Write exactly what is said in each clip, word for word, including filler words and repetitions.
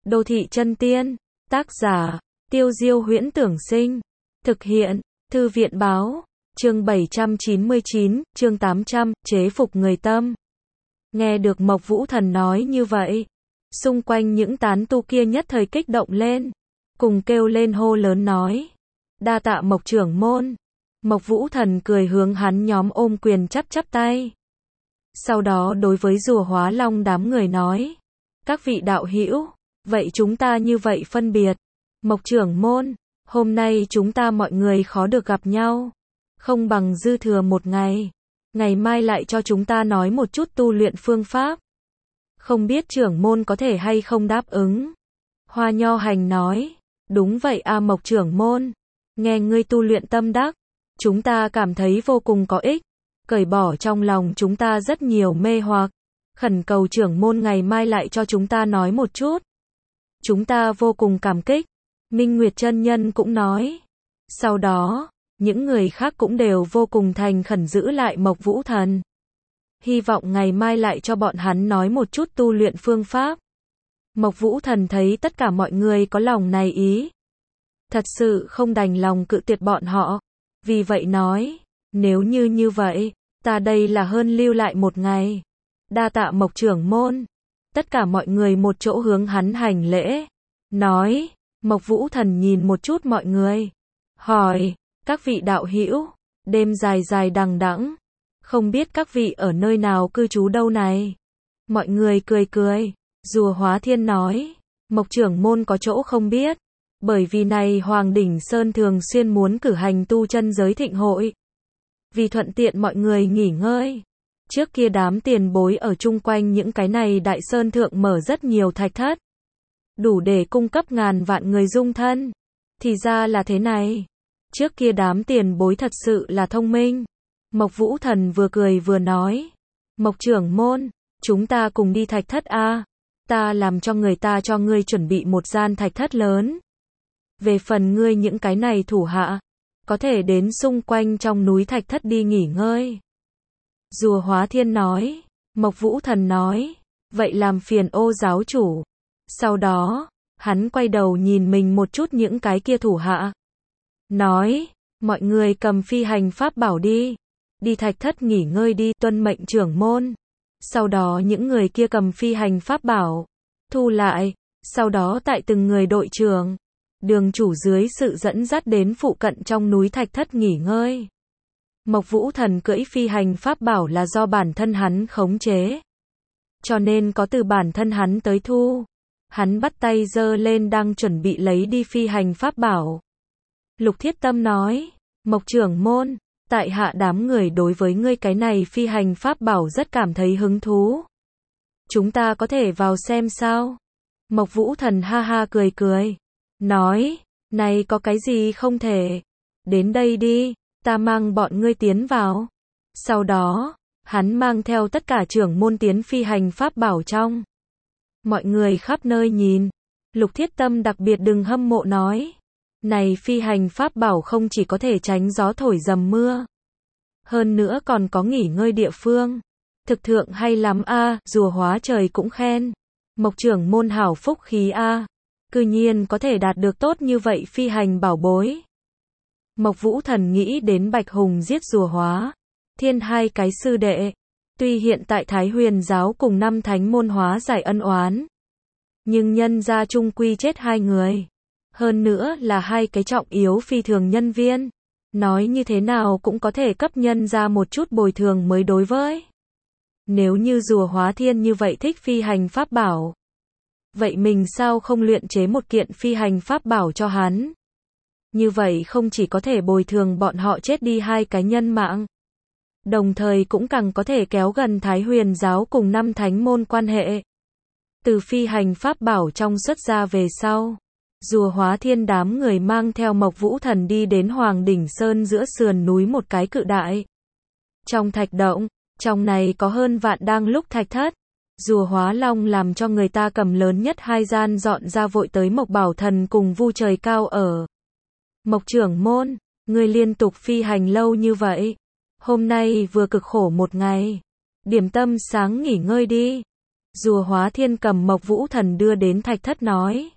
Đô thị chân tiên, tác giả, Tiêu Diêu Huyễn Tưởng Sinh, thực hiện, Thư viện Báo, chương bảy trăm chín mươi chín, chương tám trăm, chế phục người tâm. Nghe được Mộc Vũ Thần nói như vậy, xung quanh những tán tu kia nhất thời kích động lên, cùng kêu lên hô lớn nói, đa tạ Mộc trưởng môn. Mộc Vũ Thần cười hướng hắn nhóm ôm quyền chắp chắp tay. Sau đó đối với Rùa Hóa Long đám người nói, các vị đạo hữu, vậy chúng ta như vậy phân biệt. Mộc trưởng môn, hôm nay chúng ta mọi người khó được gặp nhau, không bằng dư thừa một ngày, ngày mai lại cho chúng ta nói một chút tu luyện phương pháp. Không biết trưởng môn có thể hay không đáp ứng. Hoa Nho Hành nói, đúng vậy a Mộc trưởng môn, nghe ngươi tu luyện tâm đắc, chúng ta cảm thấy vô cùng có ích, cởi bỏ trong lòng chúng ta rất nhiều mê hoặc, khẩn cầu trưởng môn ngày mai lại cho chúng ta nói một chút. Chúng ta vô cùng cảm kích. Minh Nguyệt chân nhân cũng nói. Sau đó, những người khác cũng đều vô cùng thành khẩn giữ lại Mộc Vũ Thần. Hy vọng ngày mai lại cho bọn hắn nói một chút tu luyện phương pháp. Mộc Vũ Thần thấy tất cả mọi người có lòng này ý, thật sự không đành lòng cự tuyệt bọn họ, vì vậy nói, nếu như như vậy, ta đây là hơn lưu lại một ngày. Đa tạ Mộc trưởng môn. Tất cả mọi người một chỗ hướng hắn hành lễ, nói, Mộc Vũ Thần nhìn một chút mọi người, hỏi, các vị đạo hữu, đêm dài dài đằng đẵng, không biết các vị ở nơi nào cư trú đâu này? Mọi người cười cười. Rùa Hóa Thiên nói, Mộc trưởng môn có chỗ không biết, bởi vì này Hoàng Đỉnh Sơn thường xuyên muốn cử hành tu chân giới thịnh hội, vì thuận tiện mọi người nghỉ ngơi. Trước kia đám tiền bối ở chung quanh những cái này đại sơn thượng mở rất nhiều thạch thất, đủ để cung cấp ngàn vạn người dung thân. Thì ra là thế này. Trước kia đám tiền bối thật sự là thông minh. Mộc Vũ Thần vừa cười vừa nói, Mộc trưởng môn, chúng ta cùng đi thạch thất a, ta làm cho người ta cho ngươi chuẩn bị một gian thạch thất lớn. Về phần ngươi những cái này thủ hạ, có thể đến xung quanh trong núi thạch thất đi nghỉ ngơi. Rùa Hóa Thiên nói. Mộc Vũ Thần nói, vậy làm phiền Ô giáo chủ. Sau đó, hắn quay đầu nhìn mình một chút những cái kia thủ hạ, nói, mọi người cầm phi hành pháp bảo đi, đi thạch thất nghỉ ngơi đi, tuân mệnh trưởng môn. Sau đó những người kia cầm phi hành pháp bảo, thu lại, sau đó tại từng người đội trưởng, đường chủ dưới sự dẫn dắt đến phụ cận trong núi thạch thất nghỉ ngơi. Mộc Vũ Thần cưỡi phi hành pháp bảo là do bản thân hắn khống chế, cho nên có từ bản thân hắn tới thu. Hắn bắt tay giơ lên đang chuẩn bị lấy đi phi hành pháp bảo. Lục Thiết Tâm nói, Mộc trưởng môn, tại hạ đám người đối với ngươi cái này phi hành pháp bảo rất cảm thấy hứng thú. Chúng ta có thể vào xem sao? Mộc Vũ Thần ha ha cười cười, nói, này có cái gì không thể, đến đây đi, ta mang bọn ngươi tiến vào. Sau đó, hắn mang theo tất cả trưởng môn tiến phi hành pháp bảo trong. Mọi người khắp nơi nhìn. Lục Thiết Tâm đặc biệt đừng hâm mộ nói, này phi hành pháp bảo không chỉ có thể tránh gió thổi dầm mưa, hơn nữa còn có nghỉ ngơi địa phương. Thực thượng hay lắm a. Rùa Hóa Trời cũng khen, Mộc trưởng môn hảo phúc khí a, cư nhiên có thể đạt được tốt như vậy phi hành bảo bối. Mộc Vũ Thần nghĩ đến Bạch Hùng giết Rùa Hóa Thiên hai cái sư đệ, tuy hiện tại Thái Huyền giáo cùng năm thánh môn hóa giải ân oán, nhưng nhân gia chung quy chết hai người, hơn nữa là hai cái trọng yếu phi thường nhân viên, nói như thế nào cũng có thể cấp nhân gia một chút bồi thường mới đối với. Nếu như Rùa Hóa Thiên như vậy thích phi hành pháp bảo, vậy mình sao không luyện chế một kiện phi hành pháp bảo cho hắn? Như vậy không chỉ có thể bồi thường bọn họ chết đi hai cái nhân mạng, đồng thời cũng càng có thể kéo gần Thái Huyền giáo cùng năm thánh môn quan hệ. Từ phi hành pháp bảo trong xuất ra về sau, Rùa Hóa Thiên đám người mang theo Mộc Vũ Thần đi đến Hoàng Đỉnh Sơn giữa sườn núi một cái cự đại. Trong thạch động, trong này có hơn vạn đang lúc thạch thất. Rùa Hóa Long làm cho người ta cầm lớn nhất hai gian dọn ra vội tới Mộc Bảo Thần cùng Vu Trời Cao ở. Mộc trưởng môn, ngươi liên tục phi hành lâu như vậy, hôm nay vừa cực khổ một ngày, điểm tâm sáng nghỉ ngơi đi. Rùa Hóa Thiên cầm Mộc Vũ Thần đưa đến thạch thất nói.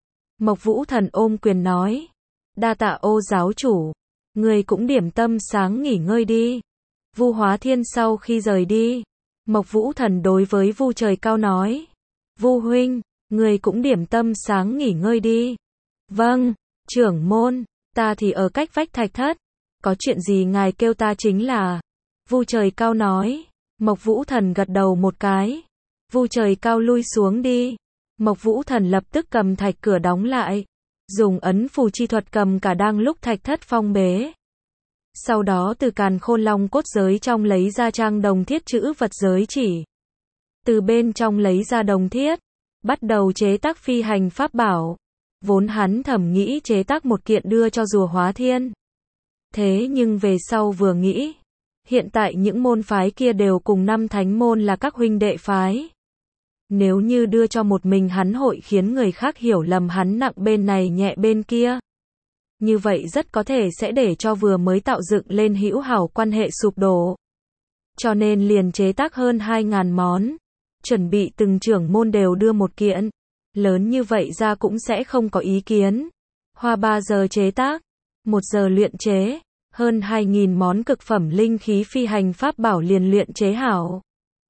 Mộc Vũ Thần ôm quyền nói. Đa tạ Ô giáo chủ. Người cũng điểm tâm sáng nghỉ ngơi đi. Vu Hóa Thiên sau khi rời đi, Mộc Vũ Thần đối với Vu Trời Cao nói. Vu huynh, người cũng điểm tâm sáng nghỉ ngơi đi. Vâng, trưởng môn, ta thì ở cách vách thạch thất. Có chuyện gì ngài kêu ta chính là. Vu Trời Cao nói. Mộc Vũ Thần gật đầu một cái. Vu Trời Cao lui xuống đi. Mộc Vũ Thần lập tức cầm thạch cửa đóng lại. Dùng ấn phù chi thuật cầm cả đang lúc thạch thất phong bế. Sau đó từ càn khôn long cốt giới trong lấy ra trang đồng thiết chữ vật giới chỉ. Từ bên trong lấy ra đồng thiết. Bắt đầu chế tác phi hành pháp bảo. Vốn hắn thầm nghĩ chế tác một kiện đưa cho Rùa Hóa Thiên. Thế nhưng về sau vừa nghĩ. Hiện tại những môn phái kia đều cùng năm thánh môn là các huynh đệ phái. Nếu như đưa cho một mình hắn hội khiến người khác hiểu lầm hắn nặng bên này nhẹ bên kia. Như vậy rất có thể sẽ để cho vừa mới tạo dựng lên hữu hảo quan hệ sụp đổ. Cho nên liền chế tác hơn hai ngàn món. Chuẩn bị từng trưởng môn đều đưa một kiện. Lớn như vậy ra cũng sẽ không có ý kiến. Hoa ba giờ chế tác. Một giờ luyện chế. Hơn hai nghìn món cực phẩm linh khí phi hành pháp bảo liền luyện chế hảo.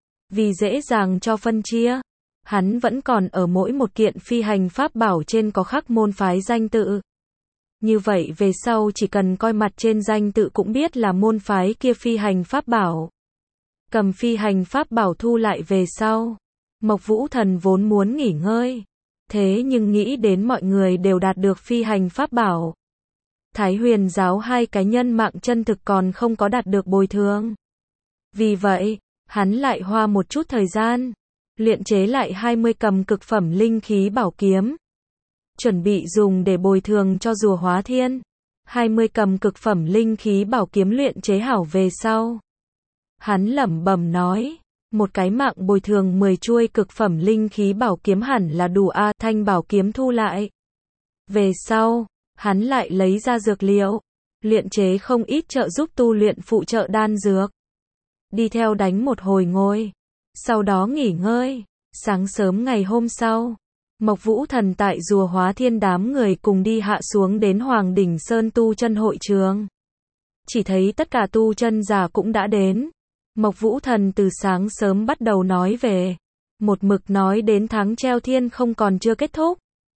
Vì dễ dàng cho phân chia. Hắn vẫn còn ở mỗi một kiện phi hành pháp bảo trên có khắc môn phái danh tự. Như vậy về sau chỉ cần coi mặt trên danh tự cũng biết là môn phái kia phi hành pháp bảo. Cầm phi hành pháp bảo thu lại về sau. Mộc Vũ Thần vốn muốn nghỉ ngơi. Thế nhưng nghĩ đến mọi người đều đạt được phi hành pháp bảo. Thái Huyền giáo hai cái nhân mạng chân thực còn không có đạt được bồi thường. Vì vậy, hắn lại hoa một chút thời gian. Luyện chế lại hai mươi cầm cực phẩm linh khí bảo kiếm. Chuẩn bị dùng để bồi thường cho Rùa Hóa Thiên. hai mươi cầm cực phẩm linh khí bảo kiếm luyện chế hảo về sau. Hắn lẩm bẩm nói. Một cái mạng bồi thường mười chuôi cực phẩm linh khí bảo kiếm hẳn là đủ a. Thanh bảo kiếm thu lại. Về sau, hắn lại lấy ra dược liệu. Luyện chế không ít trợ giúp tu luyện phụ trợ đan dược. Đi theo đánh một hồi ngồi. Sau đó nghỉ ngơi. Sáng sớm ngày hôm sau. Mộc Vũ Thần tại Rùa Hóa Thiên đám người cùng đi hạ xuống đến Hoàng Đỉnh Sơn tu chân hội trường. Chỉ thấy tất cả tu chân giả cũng đã đến. Mộc Vũ Thần từ sáng sớm bắt đầu nói về. Một mực nói đến tháng treo thiên không còn chưa kết thúc.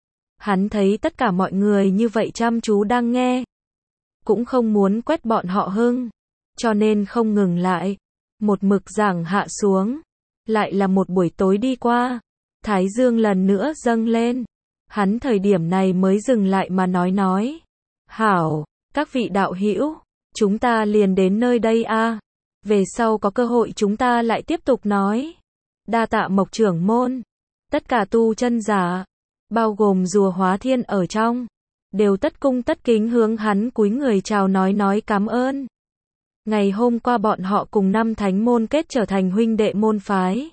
Hắn thấy tất cả mọi người như vậy chăm chú đang nghe. Cũng không muốn quét bọn họ hưng. Cho nên không ngừng lại. Một mực giảng hạ xuống. Lại là một buổi tối đi qua. Thái dương lần nữa dâng lên. Hắn thời điểm này mới dừng lại mà nói nói. Hảo, các vị đạo hữu, chúng ta liền đến nơi đây a. Về sau có cơ hội chúng ta lại tiếp tục nói. Đa tạ Mộc trưởng môn. Tất cả tu chân giả, bao gồm Rùa Hóa Thiên ở trong, đều tất cung tất kính hướng hắn cúi người chào nói nói cảm ơn. Ngày hôm qua bọn họ cùng năm thánh môn kết trở thành huynh đệ môn phái.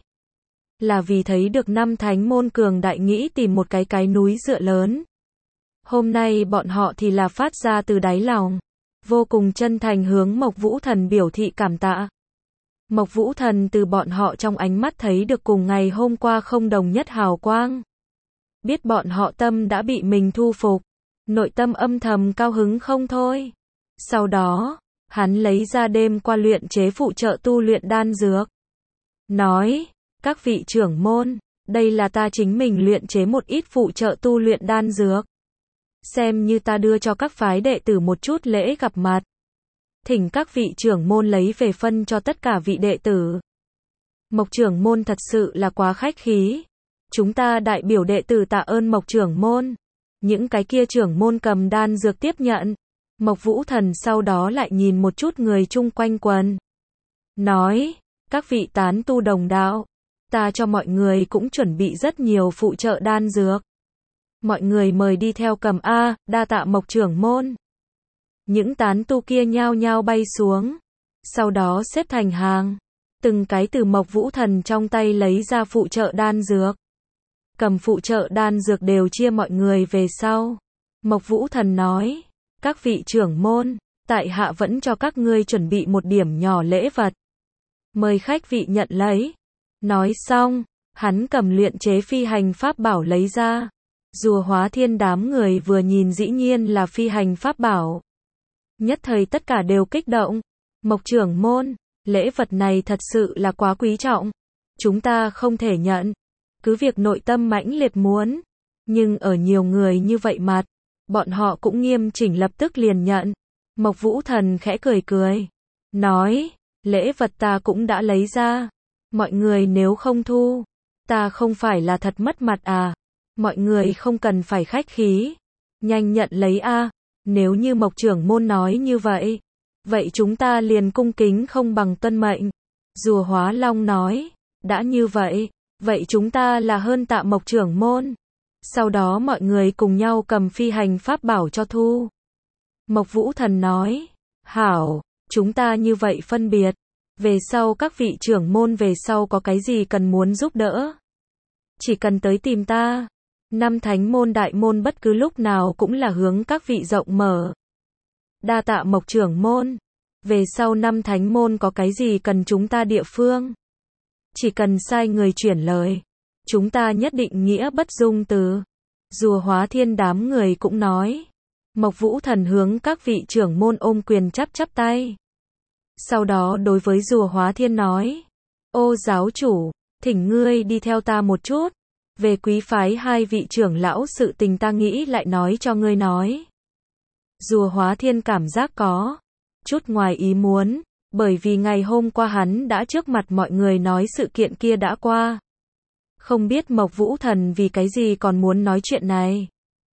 Là vì thấy được năm thánh môn cường đại nghĩ tìm một cái cái núi dựa lớn. Hôm nay bọn họ thì là phát ra từ đáy lòng. Vô cùng chân thành hướng Mộc Vũ Thần biểu thị cảm tạ. Mộc Vũ Thần từ bọn họ trong ánh mắt thấy được cùng ngày hôm qua không đồng nhất hào quang. Biết bọn họ tâm đã bị mình thu phục. Nội tâm âm thầm cao hứng không thôi. Sau đó, hắn lấy ra đêm qua luyện chế phụ trợ tu luyện đan dược. Nói, các vị trưởng môn, đây là ta chính mình luyện chế một ít phụ trợ tu luyện đan dược. Xem như ta đưa cho các phái đệ tử một chút lễ gặp mặt. Thỉnh các vị trưởng môn lấy về phân cho tất cả vị đệ tử. Mộc trưởng môn thật sự là quá khách khí. Chúng ta đại biểu đệ tử tạ ơn Mộc trưởng môn. Những cái kia trưởng môn cầm đan dược tiếp nhận. Mộc Vũ Thần sau đó lại nhìn một chút người chung quanh quần. Nói, các vị tán tu đồng đạo, ta cho mọi người cũng chuẩn bị rất nhiều phụ trợ đan dược. Mọi người mời đi theo cầm a, đa tạ Mộc trưởng môn. Những tán tu kia nhao nhao bay xuống, sau đó xếp thành hàng, từng cái từ Mộc Vũ Thần trong tay lấy ra phụ trợ đan dược. Cầm phụ trợ đan dược đều chia mọi người về sau. Mộc Vũ Thần nói, các vị trưởng môn, tại hạ vẫn cho các ngươi chuẩn bị một điểm nhỏ lễ vật. Mời khách vị nhận lấy. Nói xong, Hắn cầm luyện chế phi hành pháp bảo lấy ra. Rùa Hóa Thiên đám người vừa nhìn dĩ nhiên là phi hành pháp bảo. Nhất thời tất cả đều kích động. Mộc trưởng môn, lễ vật này thật sự là quá quý trọng. Chúng ta không thể nhận. Cứ việc nội tâm mãnh liệt muốn. Nhưng ở nhiều người như vậy mặt, bọn họ cũng nghiêm chỉnh lập tức liền nhận. Mộc Vũ Thần khẽ cười cười. Nói, lễ vật ta cũng đã lấy ra. Mọi người nếu không thu, ta không phải là thật mất mặt à. Mọi người không cần phải khách khí. Nhanh nhận lấy a. Nếu như Mộc trưởng môn nói như vậy, vậy chúng ta liền cung kính không bằng tuân mệnh. Rùa Hóa Long nói, đã như vậy, vậy chúng ta là hơn tạ Mộc trưởng môn. Sau đó mọi người cùng nhau cầm phi hành pháp bảo cho thu. Mộc Vũ Thần nói, hảo, chúng ta như vậy phân biệt. Về sau các vị trưởng môn về sau có cái gì cần muốn giúp đỡ, chỉ cần tới tìm ta. Năm thánh môn đại môn bất cứ lúc nào cũng là hướng các vị rộng mở. Đa tạ Mộc trưởng môn. Về sau năm thánh môn có cái gì cần chúng ta địa phương, chỉ cần sai người chuyển lời, chúng ta nhất định nghĩa bất dung từ. Rùa Hóa Thiên đám người cũng nói. Mộc Vũ Thần hướng các vị trưởng môn ôm quyền chắp chắp tay. Sau đó đối với Rùa Hóa Thiên nói, ô giáo chủ, thỉnh ngươi đi theo ta một chút. Về quý phái hai vị trưởng lão sự tình ta nghĩ lại nói cho ngươi nói. Rùa Hóa Thiên cảm giác có chút ngoài ý muốn, bởi vì ngày hôm qua hắn đã trước mặt mọi người nói sự kiện kia đã qua. Không biết Mộc Vũ Thần vì cái gì còn muốn nói chuyện này.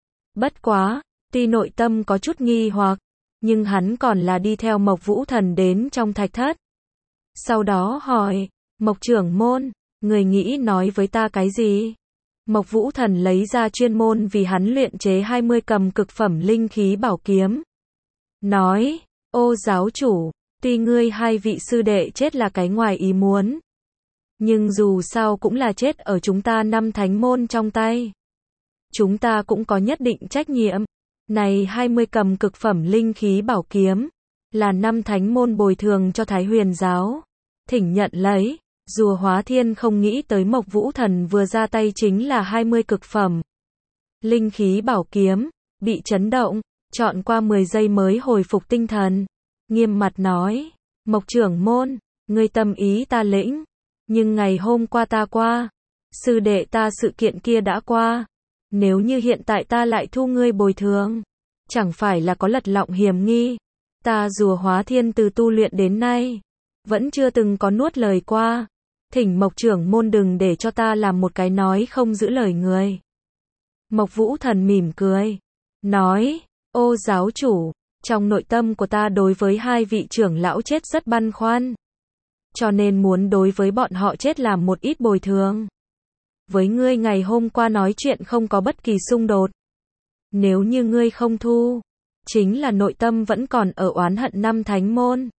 Bất quá, tuy nội tâm có chút nghi hoặc, nhưng hắn còn là đi theo Mộc Vũ Thần đến trong thạch thất. Sau đó hỏi, Mộc trưởng môn, người nghĩ nói với ta cái gì? Mộc Vũ Thần lấy ra chuyên môn vì hắn luyện chế hai mươi cầm cực phẩm linh khí bảo kiếm. Nói, ô giáo chủ, tuy ngươi hai vị sư đệ chết là cái ngoài ý muốn, nhưng dù sao cũng là chết ở chúng ta năm thánh môn trong tay. Chúng ta cũng có nhất định trách nhiệm. Này hai mươi cầm cực phẩm linh khí bảo kiếm, là năm thánh môn bồi thường cho Thái Huyền giáo. Thỉnh nhận lấy. Rùa Hóa Thiên không nghĩ tới Mộc Vũ Thần vừa ra tay chính là hai mươi cực phẩm linh khí bảo kiếm, bị chấn động, chọn qua mười giây mới hồi phục tinh thần. Nghiêm mặt nói, Mộc trưởng môn, ngươi tâm ý ta lĩnh, nhưng ngày hôm qua ta qua, sư đệ ta sự kiện kia đã qua. Nếu như hiện tại ta lại thu ngươi bồi thường, chẳng phải là có lật lọng hiểm nghi. Ta Rùa Hóa Thiên từ tu luyện đến nay, vẫn chưa từng có nuốt lời qua. Thỉnh Mộc trưởng môn đừng để cho ta làm một cái nói không giữ lời người. Mộc Vũ Thần mỉm cười, nói, ô giáo chủ, trong nội tâm của ta đối với hai vị trưởng lão chết rất băn khoăn, cho nên muốn đối với bọn họ chết làm một ít bồi thường. Với ngươi ngày hôm qua nói chuyện không có bất kỳ xung đột. Nếu như ngươi không thu, chính là nội tâm vẫn còn ở oán hận năm thánh môn.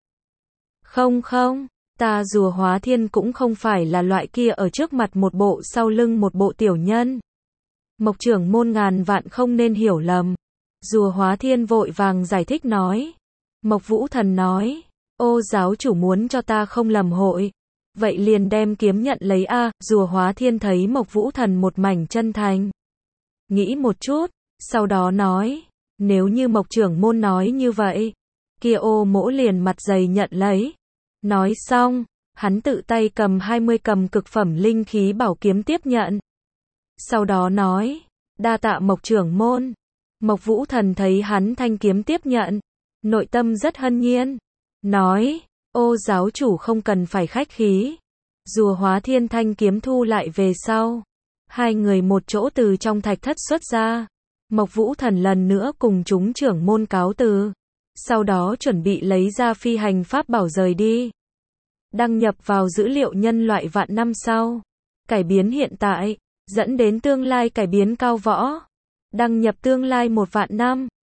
Không không, ta Rùa Hóa Thiên cũng không phải là loại kia ở trước mặt một bộ sau lưng một bộ tiểu nhân. Mộc trưởng môn ngàn vạn không nên hiểu lầm. Rùa Hóa Thiên vội vàng giải thích nói. Mộc Vũ Thần nói, ô giáo chủ muốn cho ta không lầm hội, vậy liền đem kiếm nhận lấy a. Rùa Hóa Thiên thấy Mộc Vũ Thần một mảnh chân thành, nghĩ một chút, sau đó nói, nếu như Mộc trưởng môn nói như vậy, kia ô mỗ liền mặt dày nhận lấy. Nói xong, hắn tự tay cầm hai mươi cầm cực phẩm linh khí bảo kiếm tiếp nhận. Sau đó nói, đa tạ Mộc trưởng môn. Mộc Vũ Thần thấy hắn thanh kiếm tiếp nhận, nội tâm rất hân nhiên, nói, ô giáo chủ không cần phải khách khí. Rùa Hóa Thiên thanh kiếm thu lại về sau, hai người một chỗ từ trong thạch thất xuất ra. Mộc Vũ Thần lần nữa cùng chúng trưởng môn cáo từ, sau đó chuẩn bị lấy ra phi hành pháp bảo rời đi. Đăng nhập vào dữ liệu nhân loại vạn năm sau, cải biến hiện tại, dẫn đến tương lai cải biến cao võ. Đăng nhập tương lai một vạn năm.